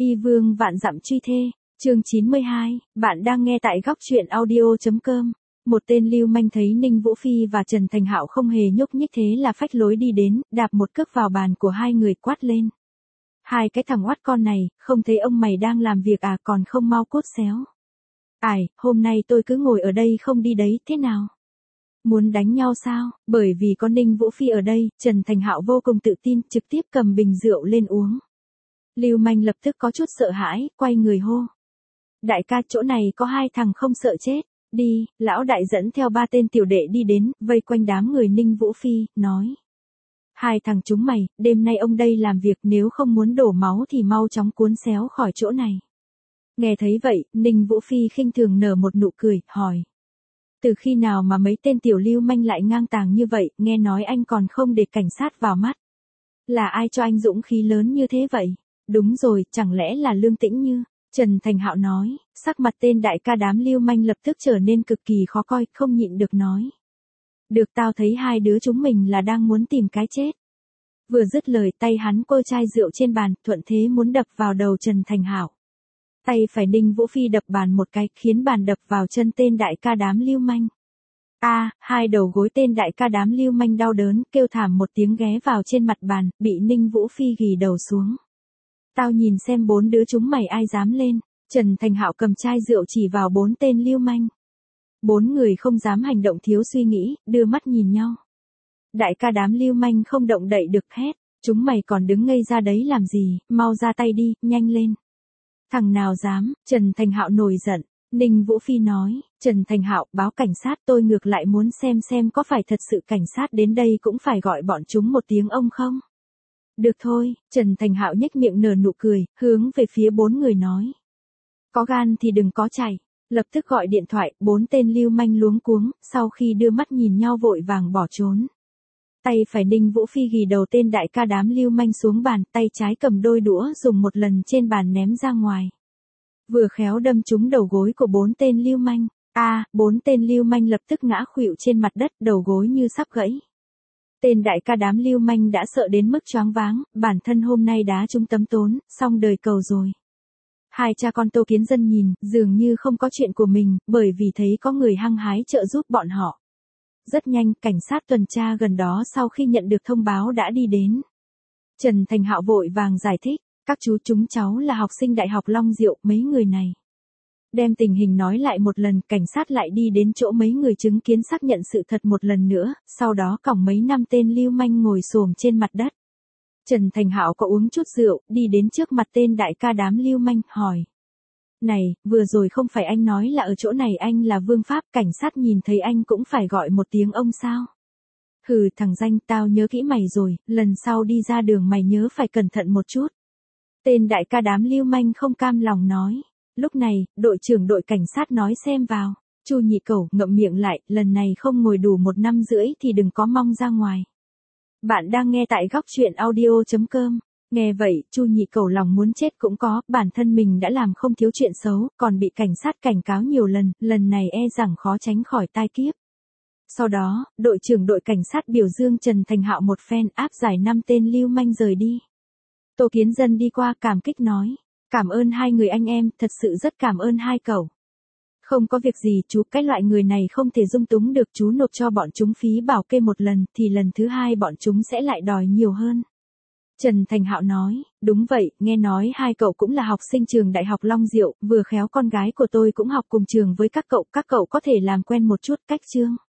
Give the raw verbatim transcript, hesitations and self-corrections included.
Y vương vạn dặm truy thê, chương chín mươi hai, bạn đang nghe tại góc truyện audio.com. Một tên lưu manh thấy Ninh Vũ Phi và Trần Thành Hạo không hề nhúc nhích thế là phách lối đi đến, đạp một cước vào bàn của hai người quát lên. Hai cái thằng oát con này, không thấy ông mày đang làm việc à, còn không mau cút xéo. Ải, hôm nay tôi cứ ngồi ở đây không đi đấy, thế nào? Muốn đánh nhau sao? Bởi vì có Ninh Vũ Phi ở đây, Trần Thành Hạo vô cùng tự tin, trực tiếp cầm bình rượu lên uống. Lưu manh lập tức có chút sợ hãi, quay người hô. Đại ca, chỗ này có hai thằng không sợ chết. Đi, lão đại dẫn theo ba tên tiểu đệ đi đến, vây quanh đám người Ninh Vũ Phi, nói. Hai thằng chúng mày, đêm nay ông đây làm việc, nếu không muốn đổ máu thì mau chóng cuốn xéo khỏi chỗ này. Nghe thấy vậy, Ninh Vũ Phi khinh thường nở một nụ cười, hỏi. Từ khi nào mà mấy tên tiểu lưu manh lại ngang tàng như vậy, nghe nói anh còn không để cảnh sát vào mắt. Là ai cho anh dũng khí lớn như thế vậy? Đúng rồi, chẳng lẽ là Lương Tĩnh Như? Trần Thành Hạo nói, sắc mặt tên đại ca đám lưu manh lập tức trở nên cực kỳ khó coi, không nhịn được nói. Được, tao thấy hai đứa chúng mình là đang muốn tìm cái chết. Vừa dứt lời, tay hắn quơ chai rượu trên bàn, thuận thế muốn đập vào đầu Trần Thành Hạo. Tay phải Ninh Vũ Phi đập bàn một cái, khiến bàn đập vào chân tên đại ca đám lưu manh. A, à, hai đầu gối tên đại ca đám lưu manh đau đớn, kêu thảm một tiếng ghé vào trên mặt bàn, bị Ninh Vũ Phi ghì đầu xuống. Tao nhìn xem bốn đứa chúng mày ai dám lên. Trần Thành Hạo cầm chai rượu chỉ vào bốn tên lưu manh. Bốn người không dám hành động thiếu suy nghĩ, đưa mắt nhìn nhau. Đại ca đám lưu manh không động đậy được, hét. Chúng mày còn đứng ngây ra đấy làm gì, mau ra tay đi, nhanh lên. Thằng nào dám? Trần Thành Hạo nổi giận. Ninh Vũ Phi nói, Trần Thành Hạo, báo cảnh sát, tôi ngược lại muốn xem xem có phải thật sự cảnh sát đến đây cũng phải gọi bọn chúng một tiếng ông không? Được thôi, Trần Thành Hạo nhếch miệng nở nụ cười, hướng về phía bốn người nói. Có gan thì đừng có chạy, lập tức gọi điện thoại, bốn tên lưu manh luống cuống, sau khi đưa mắt nhìn nhau vội vàng bỏ trốn. Tay phải Ninh Vũ Phi ghì đầu tên đại ca đám lưu manh xuống bàn, tay trái cầm đôi đũa dùng một lần trên bàn ném ra ngoài. Vừa khéo đâm trúng đầu gối của bốn tên lưu manh. A, à, bốn tên lưu manh lập tức ngã khuỵu trên mặt đất, đầu gối như sắp gãy. Tên đại ca đám lưu manh đã sợ đến mức choáng váng, bản thân hôm nay đá trúng tấm tốn, xong đời cầu rồi. Hai cha con Tô Kiến Dân nhìn, dường như không có chuyện của mình, bởi vì thấy có người hăng hái trợ giúp bọn họ. Rất nhanh, cảnh sát tuần tra gần đó sau khi nhận được thông báo đã đi đến. Trần Thành Hạo vội vàng giải thích, các chú chúng cháu là học sinh Đại học Long Diệu, mấy người này. Đem tình hình nói lại một lần, cảnh sát lại đi đến chỗ mấy người chứng kiến xác nhận sự thật một lần nữa, sau đó cõng mấy năm tên lưu manh ngồi xổm trên mặt đất. Trần Thành Hạo có uống chút rượu, đi đến trước mặt tên đại ca đám lưu manh, hỏi. Này, vừa rồi không phải anh nói là ở chỗ này anh là Vương Pháp, cảnh sát nhìn thấy anh cũng phải gọi một tiếng ông sao? Hừ, thằng danh, tao nhớ kỹ mày rồi, lần sau đi ra đường mày nhớ phải cẩn thận một chút. Tên đại ca đám lưu manh không cam lòng nói. Lúc này, đội trưởng đội cảnh sát nói xem vào. Chu Nhị Cẩu ngậm miệng lại, lần này không ngồi đủ một năm rưỡi thì đừng có mong ra ngoài. Bạn đang nghe tại góc truyện audio.com. Nghe vậy, Chu Nhị Cẩu lòng muốn chết cũng có, bản thân mình đã làm không thiếu chuyện xấu, còn bị cảnh sát cảnh cáo nhiều lần, lần này e rằng khó tránh khỏi tai kiếp. Sau đó, đội trưởng đội cảnh sát biểu dương Trần Thành Hạo một phen, áp giải năm tên lưu manh rời đi. Tô Kiến Dân đi qua cảm kích nói. Cảm ơn hai người anh em, thật sự rất cảm ơn hai cậu. Không có việc gì chú, cái loại người này không thể dung túng được, chú nộp cho bọn chúng phí bảo kê một lần, thì lần thứ hai bọn chúng sẽ lại đòi nhiều hơn. Trần Thành Hạo nói, đúng vậy, nghe nói hai cậu cũng là học sinh trường Đại học Long Diệu, vừa khéo con gái của tôi cũng học cùng trường với các cậu, các cậu có thể làm quen một chút, cách chương.